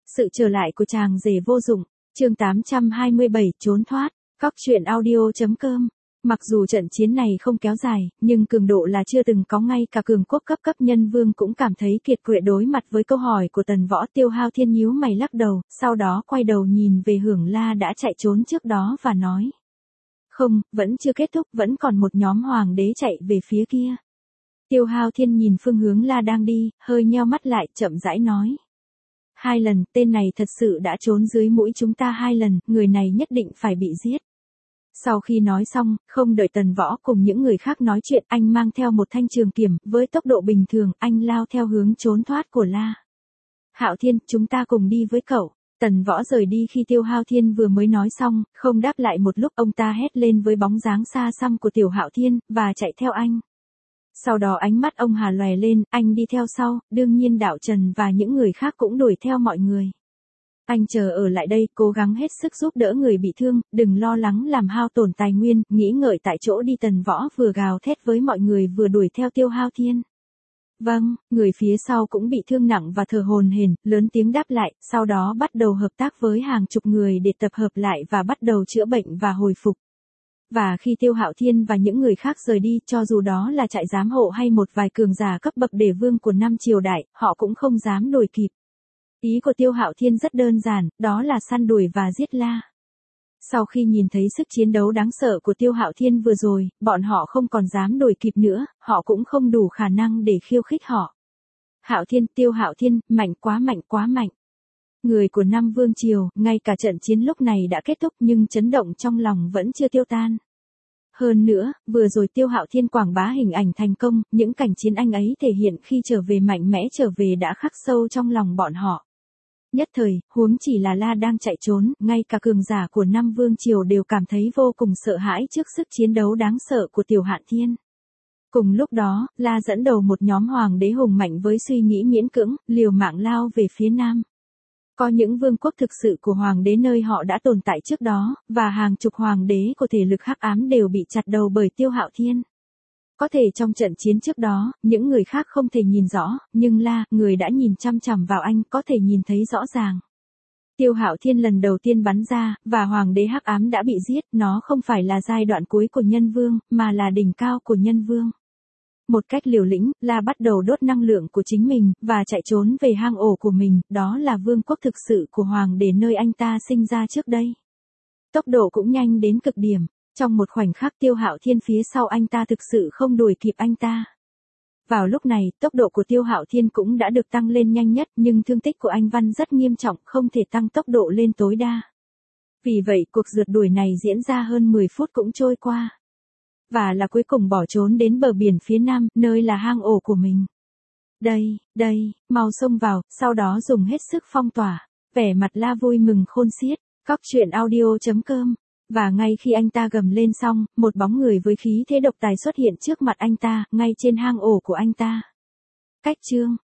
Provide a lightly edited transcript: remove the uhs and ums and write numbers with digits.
Sự trở lại của chàng rể vô dụng, chương 827 trốn thoát, Cóc truyện audio.com. Mặc dù trận chiến này không kéo dài, nhưng cường độ là chưa từng có, ngay cả cường quốc cấp nhân vương cũng cảm thấy kiệt quệ đối mặt với câu hỏi của Tần Võ. Tiêu Hao Thiên nhíu mày lắc đầu, sau đó quay đầu nhìn về Hưởng La đã chạy trốn trước đó và nói. Không, vẫn chưa kết thúc, vẫn còn một nhóm hoàng đế chạy về phía kia. Tiêu Hao Thiên nhìn phương hướng La đang đi, hơi nheo mắt lại, chậm rãi nói. 2 lần, tên này thật sự đã trốn dưới mũi chúng ta 2 lần, người này nhất định phải bị giết. Sau khi nói xong, không đợi Tần Võ cùng những người khác nói chuyện, anh mang theo một thanh trường kiếm, với tốc độ bình thường, anh lao theo hướng trốn thoát của La. Hạo Thiên, chúng ta cùng đi với cậu. Tần Võ rời đi khi Tiêu Hao Thiên vừa mới nói xong, không đáp lại một lúc, ông ta hét lên với bóng dáng xa xăm của Tiểu Hạo Thiên, và chạy theo anh. Sau đó ánh mắt ông Hà lòe lên, anh đi theo sau, đương nhiên Đạo Trần và những người khác cũng đuổi theo mọi người. Anh chờ ở lại đây, cố gắng hết sức giúp đỡ người bị thương, đừng lo lắng làm hao tổn tài nguyên, nghĩ ngợi tại chỗ đi. Tần Võ vừa gào thét với mọi người vừa đuổi theo Tiêu Hao Thiên. Vâng, người phía sau cũng bị thương nặng và thở hổn hển, lớn tiếng đáp lại, sau đó bắt đầu hợp tác với hàng chục người để tập hợp lại và bắt đầu chữa bệnh và hồi phục. Và khi Tiêu Hạo Thiên và những người khác rời đi, cho dù đó là trại giám hộ hay một vài cường giả cấp bậc đế vương của 5 triều đại, họ cũng không dám đuổi kịp. Ý của Tiêu Hạo Thiên rất đơn giản, đó là săn đuổi và giết La. Sau khi nhìn thấy sức chiến đấu đáng sợ của Tiêu Hạo Thiên vừa rồi, bọn họ không còn dám đuổi kịp nữa, họ cũng không đủ khả năng để khiêu khích họ. Hạo Thiên, Tiêu Hạo Thiên, mạnh quá mạnh quá mạnh. Người của 5 vương triều, ngay cả trận chiến lúc này đã kết thúc nhưng chấn động trong lòng vẫn chưa tiêu tan. Hơn nữa, vừa rồi Tiêu Hạo Thiên quảng bá hình ảnh thành công, những cảnh chiến anh ấy thể hiện khi trở về mạnh mẽ trở về đã khắc sâu trong lòng bọn họ. Nhất thời, huống chỉ là La đang chạy trốn, ngay cả cường giả của 5 vương triều đều cảm thấy vô cùng sợ hãi trước sức chiến đấu đáng sợ của Tiểu Hạo Thiên. Cùng lúc đó, La dẫn đầu một nhóm hoàng đế hùng mạnh với suy nghĩ miễn cưỡng, liều mạng lao về phía nam. Có những vương quốc thực sự của hoàng đế nơi họ đã tồn tại trước đó, và hàng chục hoàng đế của thể lực hắc ám đều bị chặt đầu bởi Tiêu Hạo Thiên. Có thể trong trận chiến trước đó, những người khác không thể nhìn rõ, nhưng La, người đã nhìn chăm chằm vào anh, có thể nhìn thấy rõ ràng. Tiêu Hạo Thiên lần đầu tiên bắn ra, và hoàng đế hắc ám đã bị giết, nó không phải là giai đoạn cuối của nhân vương, mà là đỉnh cao của nhân vương. Một cách liều lĩnh, La bắt đầu đốt năng lượng của chính mình, và chạy trốn về hang ổ của mình, đó là vương quốc thực sự của hoàng đế nơi anh ta sinh ra trước đây. Tốc độ cũng nhanh đến cực điểm. Trong một khoảnh khắc Tiêu Hạo Thiên phía sau anh ta thực sự không đuổi kịp anh ta. Vào lúc này, tốc độ của Tiêu Hạo Thiên cũng đã được tăng lên nhanh nhất, nhưng thương tích của anh Văn rất nghiêm trọng, không thể tăng tốc độ lên tối đa. Vì vậy, cuộc rượt đuổi này diễn ra hơn 10 phút cũng trôi qua. Và là cuối cùng bỏ trốn đến bờ biển phía nam, nơi là hang ổ của mình. Đây, mau xông vào, sau đó dùng hết sức phong tỏa. Vẻ mặt La vui mừng khôn xiết, Cóc truyện audio.com. Và ngay khi anh ta gầm lên xong, một bóng người với khí thế độc tài xuất hiện trước mặt anh ta, ngay trên hang ổ của anh ta. Cách chương